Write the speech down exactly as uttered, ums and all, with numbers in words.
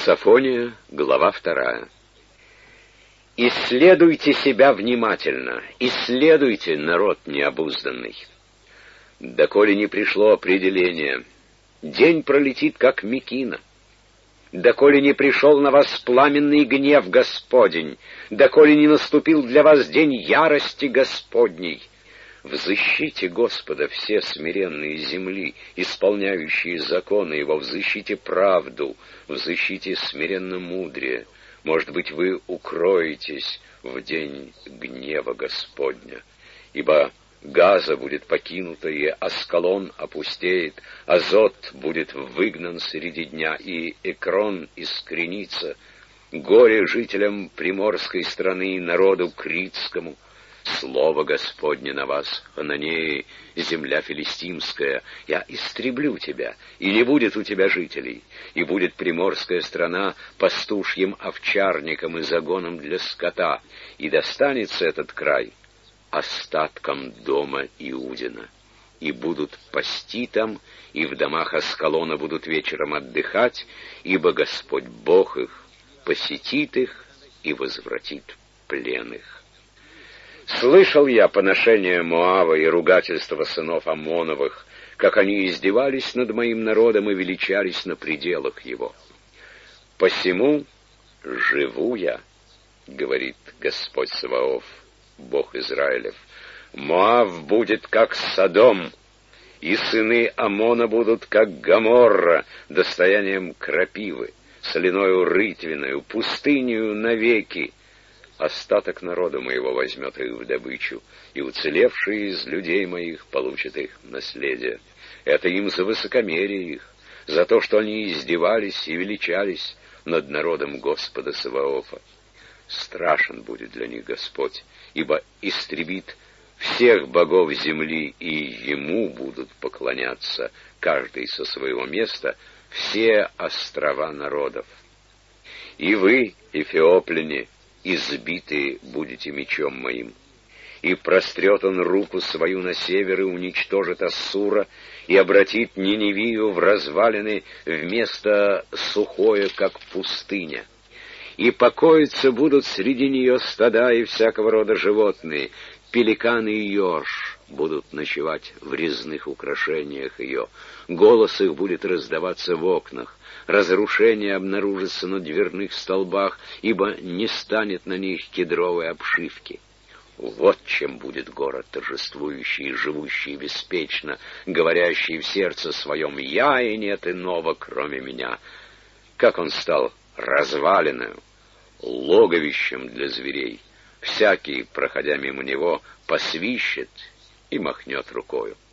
Софония, глава вторая. «Исследуйте себя внимательно, исследуйте, народ необузданный. Доколе не пришло определение, день пролетит, как мекина. Доколе не пришел на вас пламенный гнев Господень, доколе не наступил для вас день ярости Господней. Взыщите Господа все смиренные земли, исполняющие законы Его, взыщите правду, взыщите смиренно мудрее. Может быть, вы укроетесь в день гнева Господня, ибо Газа будет покинута, и Аскалон опустеет, Азот будет выгнан среди дня, и Экрон искоренится. Горе жителям приморской страны и народу критскому. Слово Господне на вас, Хананеи, земля филистимская. Я истреблю тебя, и не будет у тебя жителей, и будет приморская страна пастушьим овчарником и загоном для скота, и достанется этот край остаткам дома Иудина, и будут пасти там, и в домах Аскалона будут вечером отдыхать, ибо Господь Бог их посетит их и возвратит плен их. Слышал я поношение Моава и ругательства сынов Аммоновых, как они издевались над моим народом и величались на пределах его. Посему живу я, говорит Господь Саваоф, Бог Израилев. Моав будет как Содом, и сыны Аммона будут как Гоморра, достоянием крапивы, соляною рытвиною, пустынею навеки. Остаток народа моего возьмет их в добычу, и уцелевшие из людей моих получат их наследие. Это им за высокомерие их, за то, что они издевались и величались над народом Господа Саваофа. Страшен будет для них Господь, ибо истребит всех богов земли, и Ему будут поклоняться, каждый со своего места, все острова народов. И вы, эфиопляне, избитые будете мечом моим. И прострет он руку свою на север и уничтожит Ассура, и обратит Ниневию в развалины вместо сухое, как пустыня. И покоиться будут среди нее стада и всякого рода животные, пеликаны и еж будут ночевать в резных украшениях ее, голос их будет раздаваться в окнах, разрушение обнаружится на дверных столбах, ибо не станет на них кедровой обшивки. Вот чем будет город торжествующий, живущий беспечно, говорящий в сердце своем: «Я, и нет иного, кроме меня». Как он стал развалиною, логовищем для зверей. Всякий, проходя мимо него, посвищет и махнет рукою.